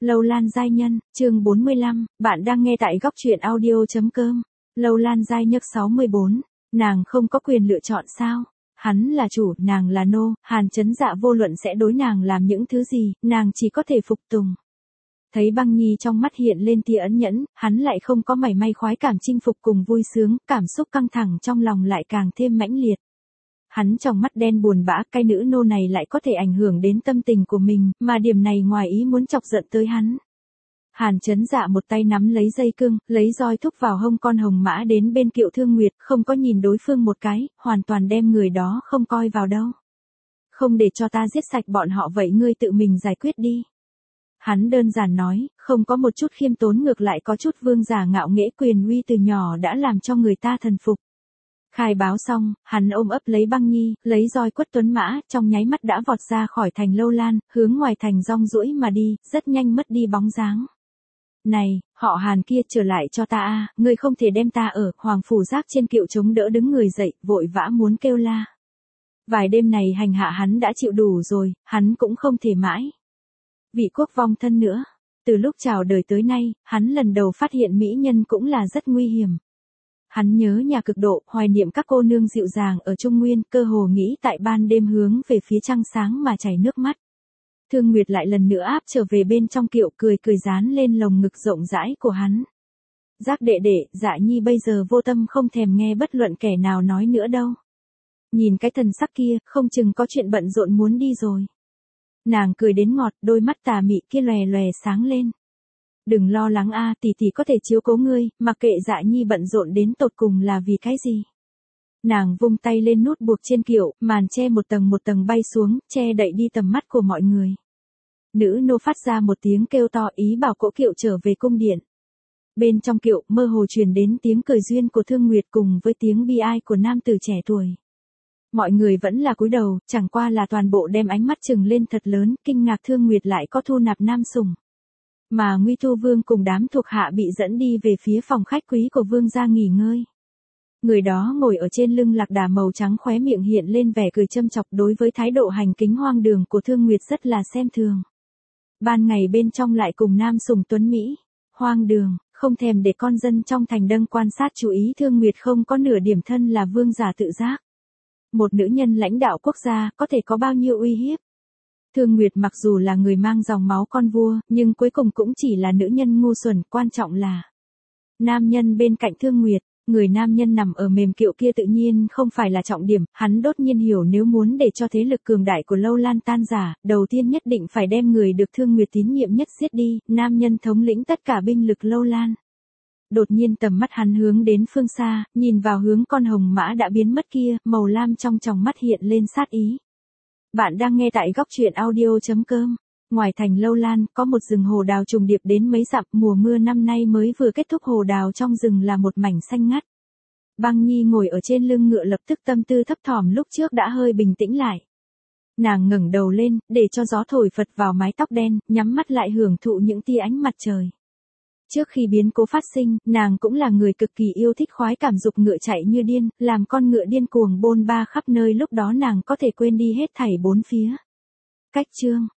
Lâu Lan giai nhân, chương 45, bạn đang nghe tại góc truyện audio.com. Lâu Lan giai nhấc 64, nàng không có quyền lựa chọn sao? Hắn là chủ, nàng là nô, Hàn Chấn Dạ vô luận sẽ đối nàng làm những thứ gì, nàng chỉ có thể phục tùng. Thấy Băng Nhi trong mắt hiện lên tia ẩn nhẫn, hắn lại không có mảy may khoái cảm chinh phục cùng vui sướng, cảm xúc căng thẳng trong lòng lại càng thêm mãnh liệt. Hắn trong mắt đen buồn bã, cái nữ nô này lại có thể ảnh hưởng đến tâm tình của mình, mà điểm này ngoài ý muốn chọc giận tới hắn. Hàn Chấn Dạ một tay nắm lấy dây cương, lấy roi thúc vào hông con hồng mã đến bên Kiệu Thương Nguyệt, không có nhìn đối phương một cái, hoàn toàn đem người đó không coi vào đâu. Không để cho ta giết sạch bọn họ vậy ngươi tự mình giải quyết đi. Hắn đơn giản nói, không có một chút khiêm tốn, ngược lại có chút vương giả ngạo nghễ, quyền uy từ nhỏ đã làm cho người ta thần phục. Khai báo xong, hắn ôm ấp lấy Băng Nhi, lấy roi quất tuấn mã, trong nháy mắt đã vọt ra khỏi thành Lâu Lan, hướng ngoài thành rong ruổi mà đi, rất nhanh mất đi bóng dáng. Này, họ Hàn kia, trở lại cho ta a, ngươi không thể đem ta ở Hoàng phủ giác trên kiệu chống đỡ, đứng người dậy, vội vã muốn kêu la. Vài đêm này hành hạ hắn đã chịu đủ rồi, hắn cũng không thể mãi vị quốc vong thân nữa. Từ lúc chào đời tới nay, hắn lần đầu phát hiện mỹ nhân cũng là rất nguy hiểm. Hắn nhớ nhà cực độ, hoài niệm các cô nương dịu dàng ở Trung Nguyên, cơ hồ nghĩ tại ban đêm hướng về phía trăng sáng mà chảy nước mắt. Thương Nguyệt lại lần nữa áp trở về bên trong kiệu, cười cười dán lên lồng ngực rộng rãi của hắn. Giác đệ đệ, Dạ Nhi bây giờ vô tâm không thèm nghe bất luận kẻ nào nói nữa đâu. Nhìn cái thần sắc kia, không chừng có chuyện bận rộn muốn đi rồi. Nàng cười đến ngọt, đôi mắt tà mị kia lòe lòe sáng lên. Đừng lo lắng a, tỷ tỷ có thể chiếu cố ngươi, mặc kệ Dạ Nhi bận rộn đến tột cùng là vì cái gì. Nàng vung tay lên nút buộc trên kiệu, màn che một tầng bay xuống, che đậy đi tầm mắt của mọi người. Nữ nô phát ra một tiếng kêu to, ý bảo cỗ kiệu trở về cung điện. Bên trong kiệu, mơ hồ truyền đến tiếng cười duyên của Thương Nguyệt cùng với tiếng bi ai của nam tử trẻ tuổi. Mọi người vẫn là cúi đầu, chẳng qua là toàn bộ đem ánh mắt trừng lên thật lớn, kinh ngạc Thương Nguyệt lại có thu nạp nam sủng. Mà Nguy Thu Vương cùng đám thuộc hạ bị dẫn đi về phía phòng khách quý của vương gia nghỉ ngơi. Người đó ngồi ở trên lưng lạc đà màu trắng, khóe miệng hiện lên vẻ cười châm chọc, đối với thái độ hành kính hoang đường của Thương Nguyệt rất là xem thường. Ban ngày bên trong lại cùng nam sủng tuấn Mỹ. Hoang đường, không thèm để con dân trong thành đâng quan sát chú ý. Thương Nguyệt không có nửa điểm thân là vương giả tự giác. Một nữ nhân lãnh đạo quốc gia có thể có bao nhiêu uy hiếp. Thương Nguyệt mặc dù là người mang dòng máu con vua, nhưng cuối cùng cũng chỉ là nữ nhân ngu xuẩn, quan trọng là nam nhân bên cạnh Thương Nguyệt. Người nam nhân nằm ở mềm kiệu kia tự nhiên không phải là trọng điểm, hắn đột nhiên hiểu nếu muốn để cho thế lực cường đại của Lâu Lan tan rã, đầu tiên nhất định phải đem người được Thương Nguyệt tín nhiệm nhất giết đi, nam nhân thống lĩnh tất cả binh lực Lâu Lan. Đột nhiên tầm mắt hắn hướng đến phương xa, nhìn vào hướng con hồng mã đã biến mất kia, màu lam trong tròng mắt hiện lên sát ý. Bạn đang nghe tại góc truyện audio.com. Ngoài thành Lâu Lan, có một rừng hồ đào trùng điệp đến mấy dặm, mùa mưa năm nay mới vừa kết thúc, hồ đào trong rừng là một mảnh xanh ngắt. Băng Nhi ngồi ở trên lưng ngựa, lập tức tâm tư thấp thỏm lúc trước đã hơi bình tĩnh lại. Nàng ngẩng đầu lên, để cho gió thổi phật vào mái tóc đen, nhắm mắt lại hưởng thụ những tia ánh mặt trời. Trước khi biến cố phát sinh, nàng cũng là người cực kỳ yêu thích khoái cảm, dục ngựa chạy như điên, làm con ngựa điên cuồng bôn ba khắp nơi, lúc đó nàng có thể quên đi hết thảy bốn phía. Cách chương